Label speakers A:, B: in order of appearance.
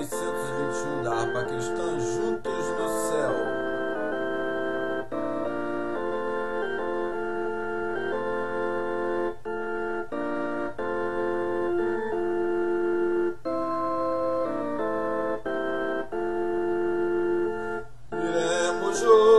A: 621 da harpa cristã juntos no céu. Iremos juntos